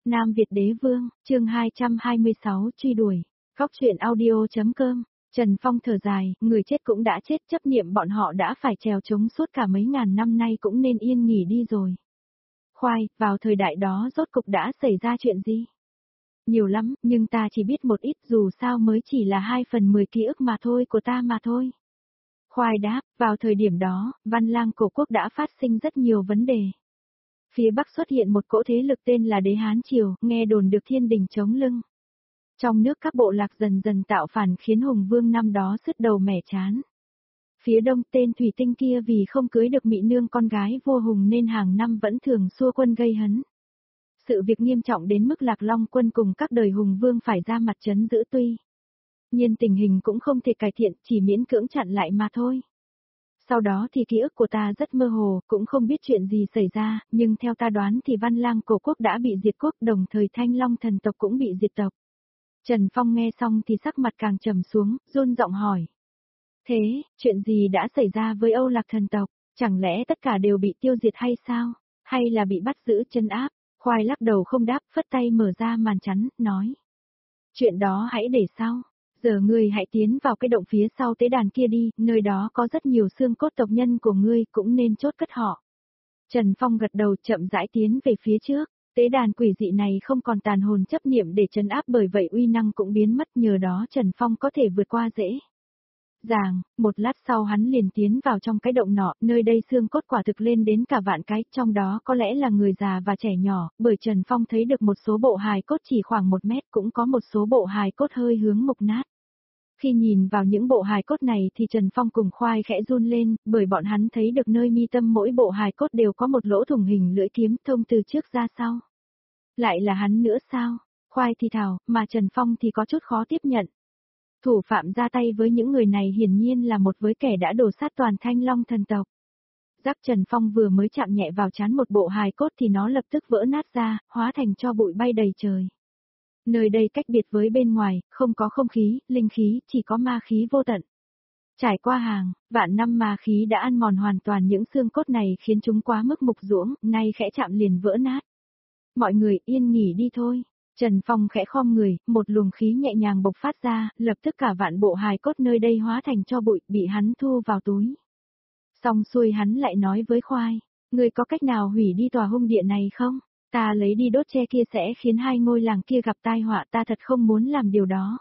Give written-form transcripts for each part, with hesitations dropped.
Nam Việt Đế Vương, chương 226 truy đuổi. Góc truyện audio.com. Trần Phong thở dài, người chết cũng đã chết, chấp niệm bọn họ đã phải trèo trống suốt cả mấy ngàn năm nay cũng nên yên nghỉ đi rồi. Khoai, vào thời đại đó rốt cục đã xảy ra chuyện gì? Nhiều lắm, nhưng ta chỉ biết một ít, dù sao mới chỉ là 2/10 ký ức mà thôi của ta mà thôi. Khoai đáp, vào thời điểm đó, Văn Lang cổ quốc đã phát sinh rất nhiều vấn đề. Phía Bắc xuất hiện một cỗ thế lực tên là Đế Hán Triều, nghe đồn được thiên đình chống lưng. Trong nước các bộ lạc dần dần tạo phản khiến Hùng Vương năm đó sứt đầu mẻ chán. Phía Đông tên Thủy Tinh kia vì không cưới được mỹ nương con gái vua Hùng nên hàng năm vẫn thường xua quân gây hấn. Sự việc nghiêm trọng đến mức Lạc Long quân cùng các đời Hùng Vương phải ra mặt trấn giữ tuy nhiên tình hình cũng không thể cải thiện, chỉ miễn cưỡng chặn lại mà thôi. Sau đó thì ký ức của ta rất mơ hồ, cũng không biết chuyện gì xảy ra, nhưng theo ta đoán thì Văn Lang cổ quốc đã bị diệt quốc, đồng thời Thanh Long thần tộc cũng bị diệt tộc. Trần Phong nghe xong thì sắc mặt càng trầm xuống, run giọng hỏi. Thế, chuyện gì đã xảy ra với Âu Lạc thần tộc? Chẳng lẽ tất cả đều bị tiêu diệt hay sao? Hay là bị bắt giữ trấn áp? Khoai lắc đầu không đáp, phất tay mở ra màn chắn, nói. Chuyện đó hãy để sau. Giờ ngươi hãy tiến vào cái động phía sau tế đàn kia đi, nơi đó có rất nhiều xương cốt tộc nhân của ngươi, cũng nên chốt cất họ. Trần Phong gật đầu chậm rãi tiến về phía trước, tế đàn quỷ dị này không còn tàn hồn chấp niệm để trấn áp, bởi vậy uy năng cũng biến mất, nhờ đó Trần Phong có thể vượt qua dễ dàng. Một lát sau hắn liền tiến vào trong cái động nọ, nơi đây xương cốt quả thực lên đến cả vạn cái, trong đó có lẽ là người già và trẻ nhỏ, bởi Trần Phong thấy được một số bộ hài cốt chỉ khoảng 1 mét, cũng có một số bộ hài cốt hơi hướng mục nát. Khi nhìn vào những bộ hài cốt này thì Trần Phong cùng Khoai khẽ run lên, bởi bọn hắn thấy được nơi mi tâm mỗi bộ hài cốt đều có một lỗ thủng hình lưỡi kiếm thông từ trước ra sau. Lại là hắn nữa sao? Khoai thì thào, mà Trần Phong thì có chút khó tiếp nhận. Thủ phạm ra tay với những người này hiển nhiên là một với kẻ đã đổ sát toàn Thanh Long thần tộc. Giác Trần Phong vừa mới chạm nhẹ vào trán một bộ hài cốt thì nó lập tức vỡ nát ra, hóa thành tro bụi bay đầy trời. Nơi đây cách biệt với bên ngoài, không có không khí, linh khí, chỉ có ma khí vô tận. Trải qua hàng vạn năm ma khí đã ăn mòn hoàn toàn những xương cốt này, khiến chúng quá mức mục ruỗng, nay khẽ chạm liền vỡ nát. Mọi người yên nghỉ đi thôi. Trần Phong khẽ khom người, một luồng khí nhẹ nhàng bộc phát ra, lập tức cả vạn bộ hài cốt nơi đây hóa thành tro bụi, bị hắn thu vào túi. Xong xuôi hắn lại nói với Khoai, người có cách nào hủy đi tòa hung địa này không? Ta lấy đi đốt tre kia sẽ khiến 2 ngôi làng kia gặp tai họa, ta thật không muốn làm điều đó.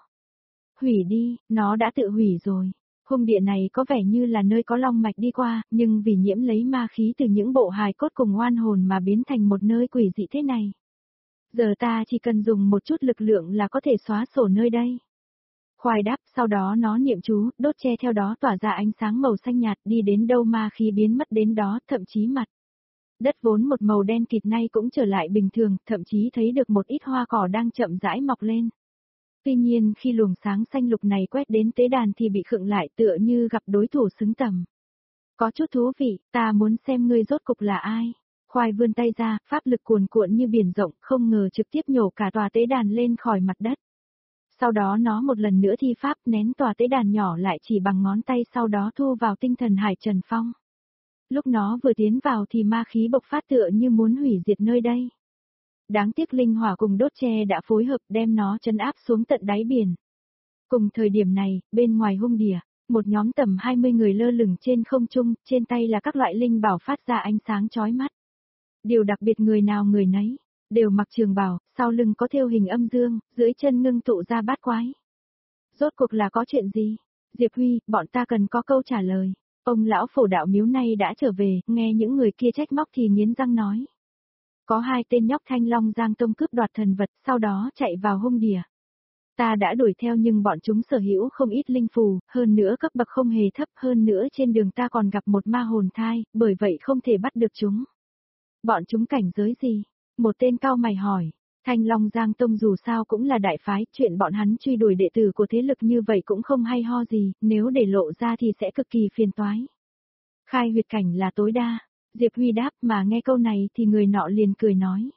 Hủy đi, nó đã tự hủy rồi. Hung địa này có vẻ như là nơi có long mạch đi qua, nhưng vì nhiễm lấy ma khí từ những bộ hài cốt cùng oan hồn mà biến thành một nơi quỷ dị thế này. Giờ ta chỉ cần dùng một chút lực lượng là có thể xóa sổ nơi đây. Khoai đáp, sau đó nó niệm chú, đốt tre theo đó tỏa ra ánh sáng màu xanh nhạt, đi đến đâu ma khí biến mất đến đó, thậm chí mặt đất vốn một màu đen kịt nay cũng trở lại bình thường, thậm chí thấy được một ít hoa cỏ đang chậm rãi mọc lên. Tuy nhiên khi luồng sáng xanh lục này quét đến tế đàn thì bị khựng lại, tựa như gặp đối thủ xứng tầm. Có chút thú vị, ta muốn xem ngươi rốt cục là ai. Khoai vươn tay ra, pháp lực cuồn cuộn như biển rộng, không ngờ trực tiếp nhổ cả tòa tế đàn lên khỏi mặt đất. Sau đó nó một lần nữa thi pháp nén tòa tế đàn nhỏ lại chỉ bằng ngón tay, sau đó thu vào tinh thần hải Trần Phong. Lúc nó vừa tiến vào thì ma khí bộc phát tựa như muốn hủy diệt nơi đây. Đáng tiếc linh hỏa cùng đốt tre đã phối hợp đem nó trấn áp xuống tận đáy biển. Cùng thời điểm này, bên ngoài hung địa, một nhóm tầm 20 người lơ lửng trên không trung, trên tay là các loại linh bảo phát ra ánh sáng chói mắt. Điều đặc biệt người nào người nấy, đều mặc trường bào, sau lưng có thêu hình âm dương, dưới chân ngưng tụ ra bát quái. Rốt cuộc là có chuyện gì? Diệp Huy, bọn ta cần có câu trả lời. Ông lão phổ đạo miếu này đã trở về, nghe những người kia trách móc thì nghiến răng nói. Có 2 tên nhóc Thanh Long Giang Tông cướp đoạt thần vật, sau đó chạy vào hung địa. Ta đã đuổi theo nhưng bọn chúng sở hữu không ít linh phù, hơn nữa cấp bậc không hề thấp, hơn nữa trên đường ta còn gặp một ma hồn thai, bởi vậy không thể bắt được chúng. Bọn chúng cảnh giới gì? Một tên cao mày hỏi. Thanh Long Giang Tông dù sao cũng là đại phái, chuyện bọn hắn truy đuổi đệ tử của thế lực như vậy cũng không hay ho gì, nếu để lộ ra thì sẽ cực kỳ phiền toái. Khai huyệt cảnh là tối đa. Diệp Huy đáp, mà nghe câu này thì người nọ liền cười nói.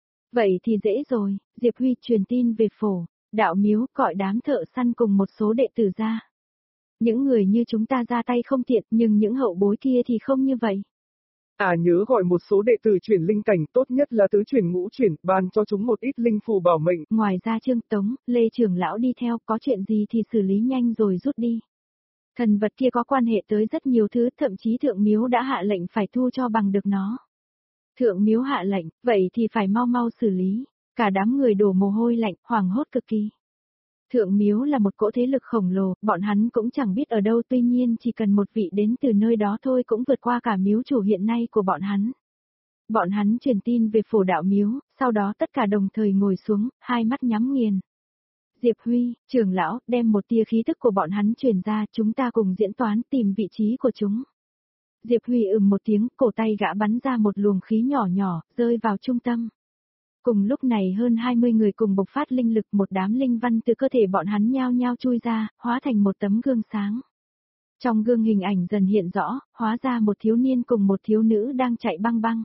Vậy thì dễ rồi, Diệp Huy truyền tin về phổ đạo miếu, gọi đám thợ săn cùng một số đệ tử ra. Những người như chúng ta ra tay không tiện, nhưng những hậu bối kia thì không như vậy. Nhớ gọi một số đệ tử chuyển linh cảnh, tốt nhất là tứ chuyển ngũ chuyển, ban cho chúng một ít linh phù bảo mệnh. Ngoài ra Trương Tống, Lê trưởng lão đi theo, có chuyện gì thì xử lý nhanh rồi rút đi. Thần vật kia có quan hệ tới rất nhiều thứ, thậm chí thượng miếu đã hạ lệnh phải thu cho bằng được nó. Thượng miếu hạ lệnh, vậy thì phải mau mau xử lý. Cả đám người đổ mồ hôi lạnh, hoảng hốt cực kỳ. Thượng miếu là một cỗ thế lực khổng lồ, bọn hắn cũng chẳng biết ở đâu, tuy nhiên chỉ cần một vị đến từ nơi đó thôi cũng vượt qua cả miếu chủ hiện nay của bọn hắn. Bọn hắn truyền tin về phổ đạo miếu, sau đó tất cả đồng thời ngồi xuống, hai mắt nhắm nghiền. Diệp Huy, trưởng lão, đem một tia khí tức của bọn hắn truyền ra, chúng ta cùng diễn toán tìm vị trí của chúng. Diệp Huy một tiếng, cổ tay gã bắn ra một luồng khí nhỏ nhỏ, rơi vào trung tâm. Cùng lúc này hơn 20 người cùng bộc phát linh lực, một đám linh văn từ cơ thể bọn hắn nhao nhao chui ra, hóa thành một tấm gương sáng. Trong gương hình ảnh dần hiện rõ, hóa ra một thiếu niên cùng một thiếu nữ đang chạy băng băng.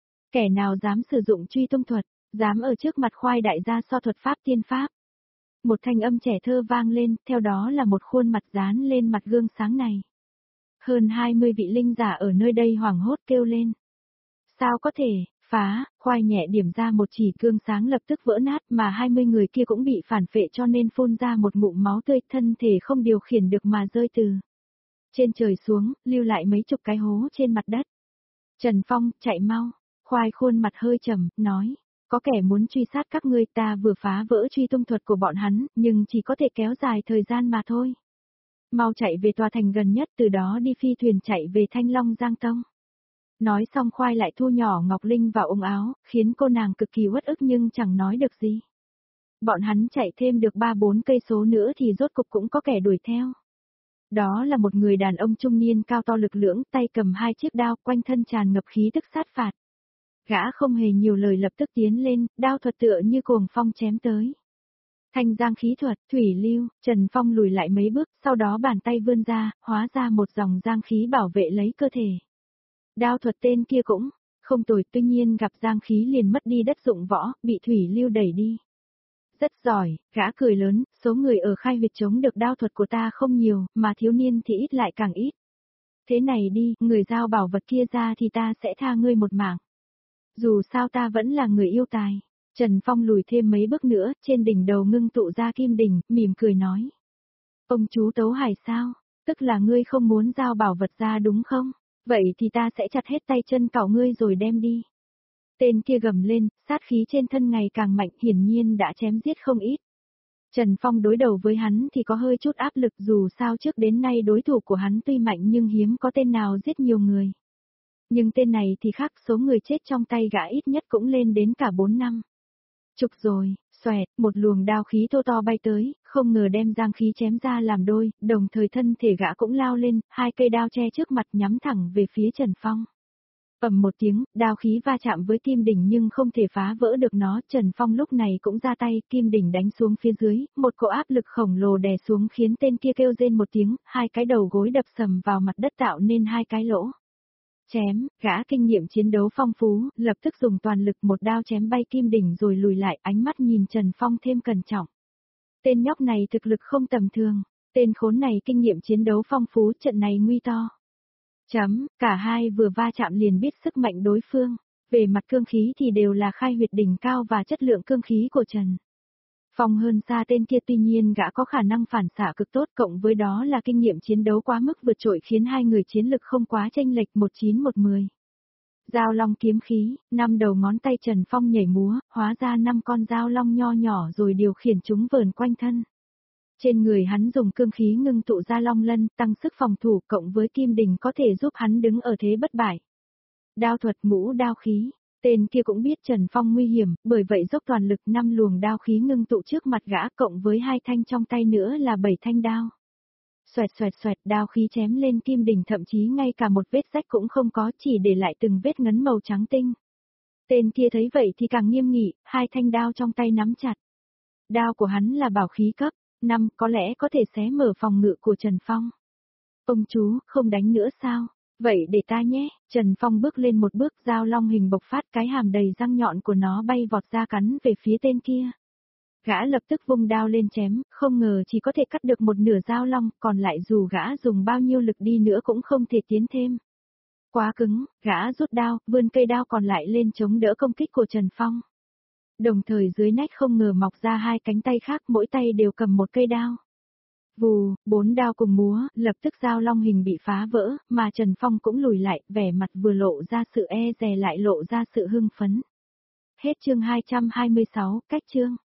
Kẻ nào dám sử dụng truy tung thuật, dám ở trước mặt khoai đại gia so thuật pháp tiên pháp. Một thanh âm trẻ thơ vang lên, theo đó là một khuôn mặt dán lên mặt gương sáng này. Hơn 20 vị linh giả ở nơi đây hoảng hốt kêu lên. Sao có thể, phá, khoai nhẹ điểm ra một chỉ gương sáng lập tức vỡ nát, mà 20 người kia cũng bị phản phệ cho nên phun ra một ngụm máu tươi, thân thể không điều khiển được mà rơi từ trên trời xuống, lưu lại mấy chục cái hố trên mặt đất. Trần Phong, chạy mau. Khoai khuôn mặt hơi trầm, nói. Có kẻ muốn truy sát các ngươi, ta vừa phá vỡ truy tung thuật của bọn hắn, nhưng chỉ có thể kéo dài thời gian mà thôi. Mau chạy về tòa thành gần nhất, từ đó đi phi thuyền chạy về Thanh Long Giang Tông. Nói xong Khoai lại thu nhỏ Ngọc Linh vào ống áo, khiến cô nàng cực kỳ uất ức nhưng chẳng nói được gì. Bọn hắn chạy thêm được 3-4 cây số nữa thì rốt cục cũng có kẻ đuổi theo. Đó là một người đàn ông trung niên cao to lực lưỡng, tay cầm hai chiếc đao, quanh thân tràn ngập khí tức sát phạt. Gã không hề nhiều lời lập tức tiến lên, đao thuật tựa như cuồng phong chém tới. Thanh giang khí thuật, thủy lưu, Trần Phong lùi lại mấy bước, sau đó bàn tay vươn ra, hóa ra một dòng giang khí bảo vệ lấy cơ thể. Đao thuật tên kia cũng không tồi, tuy nhiên gặp giang khí liền mất đi đất dụng võ, bị thủy lưu đẩy đi. Rất giỏi, gã cười lớn, số người ở khai huyệt chống được đao thuật của ta không nhiều, mà thiếu niên thì ít lại càng ít. Thế này đi, người giao bảo vật kia ra thì ta sẽ tha ngươi một mạng. Dù sao ta vẫn là người yêu tài. Trần Phong lùi thêm mấy bước nữa, trên đỉnh đầu ngưng tụ ra kim đỉnh, mỉm cười nói. Ông chú Tấu Hải sao? Tức là ngươi không muốn giao bảo vật ra đúng không? Vậy thì ta sẽ chặt hết tay chân cảo ngươi rồi đem đi. Tên kia gầm lên, sát khí trên thân ngày càng mạnh, hiển nhiên đã chém giết không ít. Trần Phong đối đầu với hắn thì có hơi chút áp lực, dù sao trước đến nay đối thủ của hắn tuy mạnh nhưng hiếm có tên nào giết nhiều người. Nhưng tên này thì khác, số người chết trong tay gã ít nhất cũng lên đến cả 4 năm. Chục rồi, xoẹt, một luồng đao khí thô to bay tới, không ngờ đem giang khí chém ra làm đôi, đồng thời thân thể gã cũng lao lên, hai cây đao che trước mặt nhắm thẳng về phía Trần Phong. Ầm một tiếng, đao khí va chạm với kim đỉnh nhưng không thể phá vỡ được nó, Trần Phong lúc này cũng ra tay, kim đỉnh đánh xuống phía dưới, một cỗ áp lực khổng lồ đè xuống khiến tên kia kêu rên một tiếng, hai cái đầu gối đập sầm vào mặt đất tạo nên hai cái lỗ. Chém, gã kinh nghiệm chiến đấu phong phú, lập tức dùng toàn lực một đao chém bay kim đỉnh rồi lùi lại, ánh mắt nhìn Trần Phong thêm cẩn trọng. Tên nhóc này thực lực không tầm thường, tên khốn này kinh nghiệm chiến đấu phong phú, trận này nguy to. Cả hai vừa va chạm liền biết sức mạnh đối phương, về mặt cương khí thì đều là khai huyệt đỉnh cao và chất lượng cương khí của Trần Phong hơn xa tên kia, tuy nhiên gã có khả năng phản xạ cực tốt, cộng với đó là kinh nghiệm chiến đấu quá mức vượt trội khiến hai người chiến lực không quá chênh lệch 19-10. Dao long kiếm khí, 5 đầu ngón tay Trần Phong nhảy múa, hóa ra 5 con dao long nho nhỏ rồi điều khiển chúng vờn quanh thân. Trên người hắn dùng cương khí ngưng tụ ra long lân, tăng sức phòng thủ, cộng với kim đỉnh có thể giúp hắn đứng ở thế bất bại. Đao thuật ngũ đao khí. Tên kia cũng biết Trần Phong nguy hiểm, bởi vậy dốc toàn lực 5 luồng đao khí ngưng tụ trước mặt gã, cộng với 2 thanh trong tay nữa là 7 thanh đao. Xoẹt xoẹt xoẹt, đao khí chém lên kim đỉnh, thậm chí ngay cả một vết rách cũng không có, chỉ để lại từng vết ngấn màu trắng tinh. Tên kia thấy vậy thì càng nghiêm nghị, 2 thanh đao trong tay nắm chặt. Đao của hắn là bảo khí cấp 5, có lẽ có thể xé mở phòng ngự của Trần Phong. Ông chú, không đánh nữa sao? Vậy để ta nhé, Trần Phong bước lên một bước, dao long hình bộc phát, cái hàm đầy răng nhọn của nó bay vọt ra cắn về phía tên kia. Gã lập tức vung đao lên chém, không ngờ chỉ có thể cắt được một nửa dao long, còn lại dù gã dùng bao nhiêu lực đi nữa cũng không thể tiến thêm. Quá cứng, gã rút đao, vươn cây đao còn lại lên chống đỡ công kích của Trần Phong. Đồng thời dưới nách không ngờ mọc ra hai cánh tay khác, mỗi tay đều cầm một cây đao. Vù, 4 đao cùng múa, lập tức dao long hình bị phá vỡ, mà Trần Phong cũng lùi lại, vẻ mặt vừa lộ ra sự e dè lại lộ ra sự hưng phấn. Hết chương 226, cách chương.